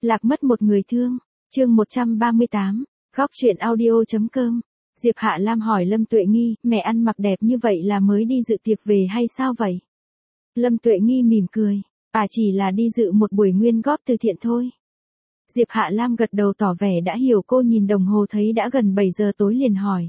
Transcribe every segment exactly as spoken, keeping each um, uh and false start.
Lạc mất một người thương. Chương một trăm ba mươi tám. Góc truyện audio.com. Diệp Hạ Lam hỏi Lâm Tuệ Nghi, mẹ ăn mặc đẹp như vậy là mới đi dự tiệc về hay sao vậy? Lâm Tuệ Nghi mỉm cười, à chỉ là đi dự một buổi nguyên góp từ thiện thôi. Diệp Hạ Lam gật đầu tỏ vẻ đã hiểu, cô nhìn đồng hồ thấy đã gần bảy giờ tối liền hỏi.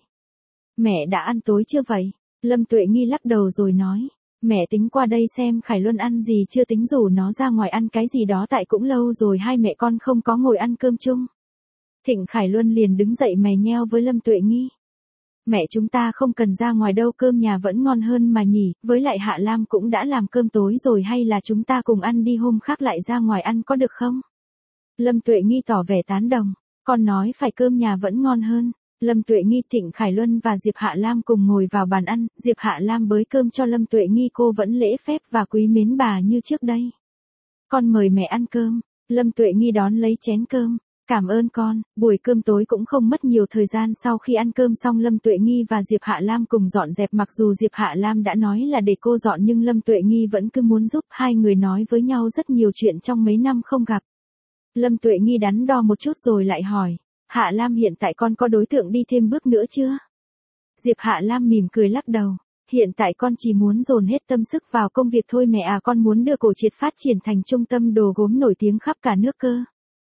Mẹ đã ăn tối chưa vậy? Lâm Tuệ Nghi lắc đầu rồi nói, mẹ tính qua đây xem Khải Luân ăn gì chưa, tính rủ nó ra ngoài ăn cái gì đó, tại cũng lâu rồi hai mẹ con không có ngồi ăn cơm chung. Thịnh Khải Luân liền đứng dậy mè nheo với Lâm Tuệ Nghi. Mẹ chúng ta không cần ra ngoài đâu, cơm nhà vẫn ngon hơn mà nhỉ, với lại Hạ Lam cũng đã làm cơm tối rồi, hay là chúng ta cùng ăn đi, hôm khác lại ra ngoài ăn có được không? Lâm Tuệ Nghi tỏ vẻ tán đồng, con nói phải cơm nhà vẫn ngon hơn. Lâm Tuệ Nghi, Thịnh Khải Luân và Diệp Hạ Lam cùng ngồi vào bàn ăn, Diệp Hạ Lam bới cơm cho Lâm Tuệ Nghi, cô vẫn lễ phép và quý mến bà như trước đây. Con mời mẹ ăn cơm. Lâm Tuệ Nghi đón lấy chén cơm. Cảm ơn con. Buổi cơm tối cũng không mất nhiều thời gian, sau khi ăn cơm xong Lâm Tuệ Nghi và Diệp Hạ Lam cùng dọn dẹp, mặc dù Diệp Hạ Lam đã nói là để cô dọn nhưng Lâm Tuệ Nghi vẫn cứ muốn giúp, hai người nói với nhau rất nhiều chuyện trong mấy năm không gặp. Lâm Tuệ Nghi đắn đo một chút rồi lại hỏi, Hạ Lam hiện tại con có đối tượng đi thêm bước nữa chưa? Diệp Hạ Lam mỉm cười lắc đầu, hiện tại con chỉ muốn dồn hết tâm sức vào công việc thôi mẹ à, con muốn đưa Cổ Triệt phát triển thành trung tâm đồ gốm nổi tiếng khắp cả nước cơ.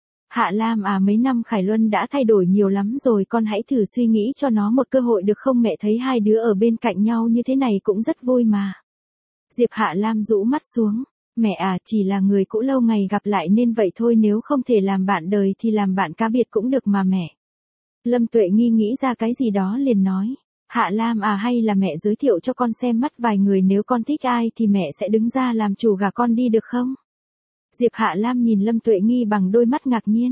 Hạ Lam à, mấy năm Khải Luân đã thay đổi nhiều lắm rồi, con hãy thử suy nghĩ cho nó một cơ hội được không, mẹ thấy hai đứa ở bên cạnh nhau như thế này cũng rất vui mà. Diệp Hạ Lam rũ mắt xuống, mẹ à, chỉ là người cũ lâu ngày gặp lại nên vậy thôi, nếu không thể làm bạn đời thì làm bạn cá biệt cũng được mà mẹ. Lâm Tuệ Nghi nghĩ ra cái gì đó liền nói, Hạ Lam à, hay là mẹ giới thiệu cho con xem mắt vài người, nếu con thích ai thì mẹ sẽ đứng ra làm chủ gả con đi được không? Diệp Hạ Lam nhìn Lâm Tuệ Nghi bằng đôi mắt ngạc nhiên.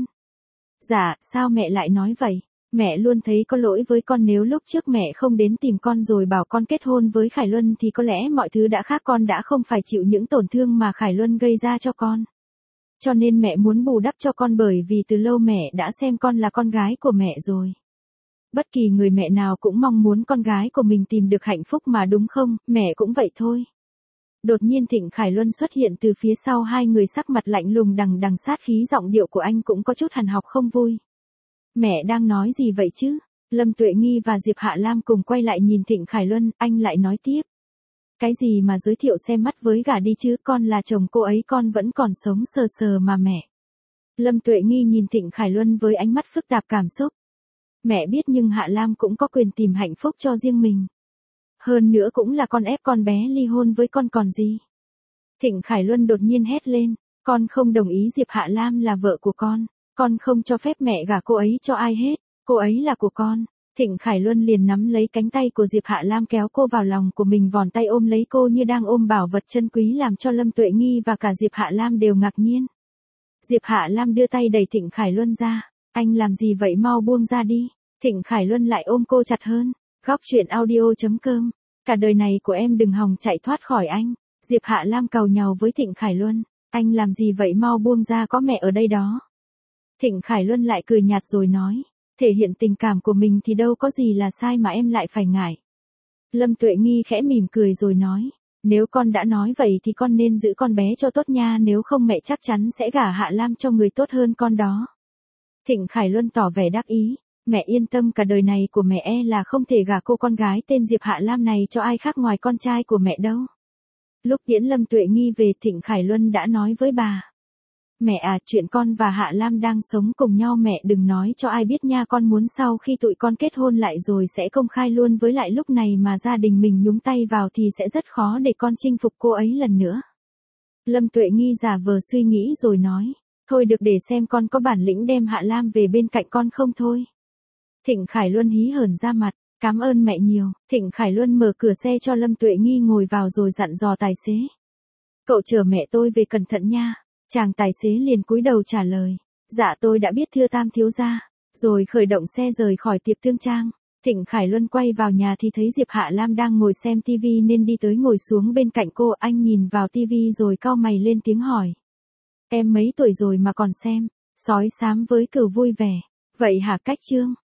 Dạ, sao mẹ lại nói vậy? Mẹ luôn thấy có lỗi với con, nếu lúc trước mẹ không đến tìm con rồi bảo con kết hôn với Khải Luân thì có lẽ mọi thứ đã khác, con đã không phải chịu những tổn thương mà Khải Luân gây ra cho con. Cho nên mẹ muốn bù đắp cho con, bởi vì từ lâu mẹ đã xem con là con gái của mẹ rồi. Bất kỳ người mẹ nào cũng mong muốn con gái của mình tìm được hạnh phúc mà, đúng không? Mẹ cũng vậy thôi. Đột nhiên Thịnh Khải Luân xuất hiện từ phía sau hai người, sắc mặt lạnh lùng đằng đằng sát khí, giọng điệu của anh cũng có chút hằn học không vui. Mẹ đang nói gì vậy chứ? Lâm Tuệ Nghi và Diệp Hạ Lam cùng quay lại nhìn Thịnh Khải Luân, anh lại nói tiếp. Cái gì mà giới thiệu xem mắt với gả đi chứ, con là chồng cô ấy, con vẫn còn sống sờ sờ mà mẹ. Lâm Tuệ Nghi nhìn Thịnh Khải Luân với ánh mắt phức tạp cảm xúc. Mẹ biết, nhưng Hạ Lam cũng có quyền tìm hạnh phúc cho riêng mình. Hơn nữa cũng là con ép con bé ly hôn với con còn gì. Thịnh Khải Luân đột nhiên hét lên, con không đồng ý Diệp Hạ Lam là vợ của con, con không cho phép mẹ gả cô ấy cho ai hết, cô ấy là của con. Thịnh Khải Luân liền nắm lấy cánh tay của Diệp Hạ Lam kéo cô vào lòng của mình, vòn tay ôm lấy cô như đang ôm bảo vật chân quý, làm cho Lâm Tuệ Nghi và cả Diệp Hạ Lam đều ngạc nhiên. Diệp Hạ Lam đưa tay đẩy Thịnh Khải Luân ra, anh làm gì vậy, mau buông ra đi. Thịnh Khải Luân lại ôm cô chặt hơn. Góc truyện audio.com. Cả đời này của em đừng hòng chạy thoát khỏi anh. Diệp Hạ Lam càu nhàu với Thịnh Khải Luân. Anh làm gì vậy, mau buông ra, có mẹ ở đây đó. Thịnh Khải Luân lại cười nhạt rồi nói. Thể hiện tình cảm của mình thì đâu có gì là sai mà em lại phải ngại. Lâm Tuệ Nghi khẽ mỉm cười rồi nói. Nếu con đã nói vậy thì con nên giữ con bé cho tốt nha, nếu không mẹ chắc chắn sẽ gả Hạ Lam cho người tốt hơn con đó. Thịnh Khải Luân tỏ vẻ đắc ý. Mẹ yên tâm, cả đời này của mẹ e là không thể gả cô con gái tên Diệp Hạ Lam này cho ai khác ngoài con trai của mẹ đâu. Lúc tiễn Lâm Tuệ Nghi về, Thịnh Khải Luân đã nói với bà. Mẹ à, chuyện con và Hạ Lam đang sống cùng nhau mẹ đừng nói cho ai biết nha, con muốn sau khi tụi con kết hôn lại rồi sẽ công khai luôn, với lại lúc này mà gia đình mình nhúng tay vào thì sẽ rất khó để con chinh phục cô ấy lần nữa. Lâm Tuệ Nghi giả vờ suy nghĩ rồi nói. Thôi được, để xem con có bản lĩnh đem Hạ Lam về bên cạnh con không thôi. Thịnh Khải Luân hí hởn ra mặt, cảm ơn mẹ nhiều. Thịnh Khải Luân mở cửa xe cho Lâm Tuệ Nghi ngồi vào rồi dặn dò tài xế. Cậu chở mẹ tôi về cẩn thận nha. Chàng tài xế liền cúi đầu trả lời. Dạ tôi đã biết thưa Tam thiếu gia. Rồi khởi động xe rời khỏi tiệc thương trang. Thịnh Khải Luân quay vào nhà thì thấy Diệp Hạ Lam đang ngồi xem tivi nên đi tới ngồi xuống bên cạnh cô. Anh nhìn vào tivi rồi cau mày lên tiếng hỏi. Em mấy tuổi rồi mà còn xem? Sói xám với cừu vui vẻ. Vậy hả Cách Trương?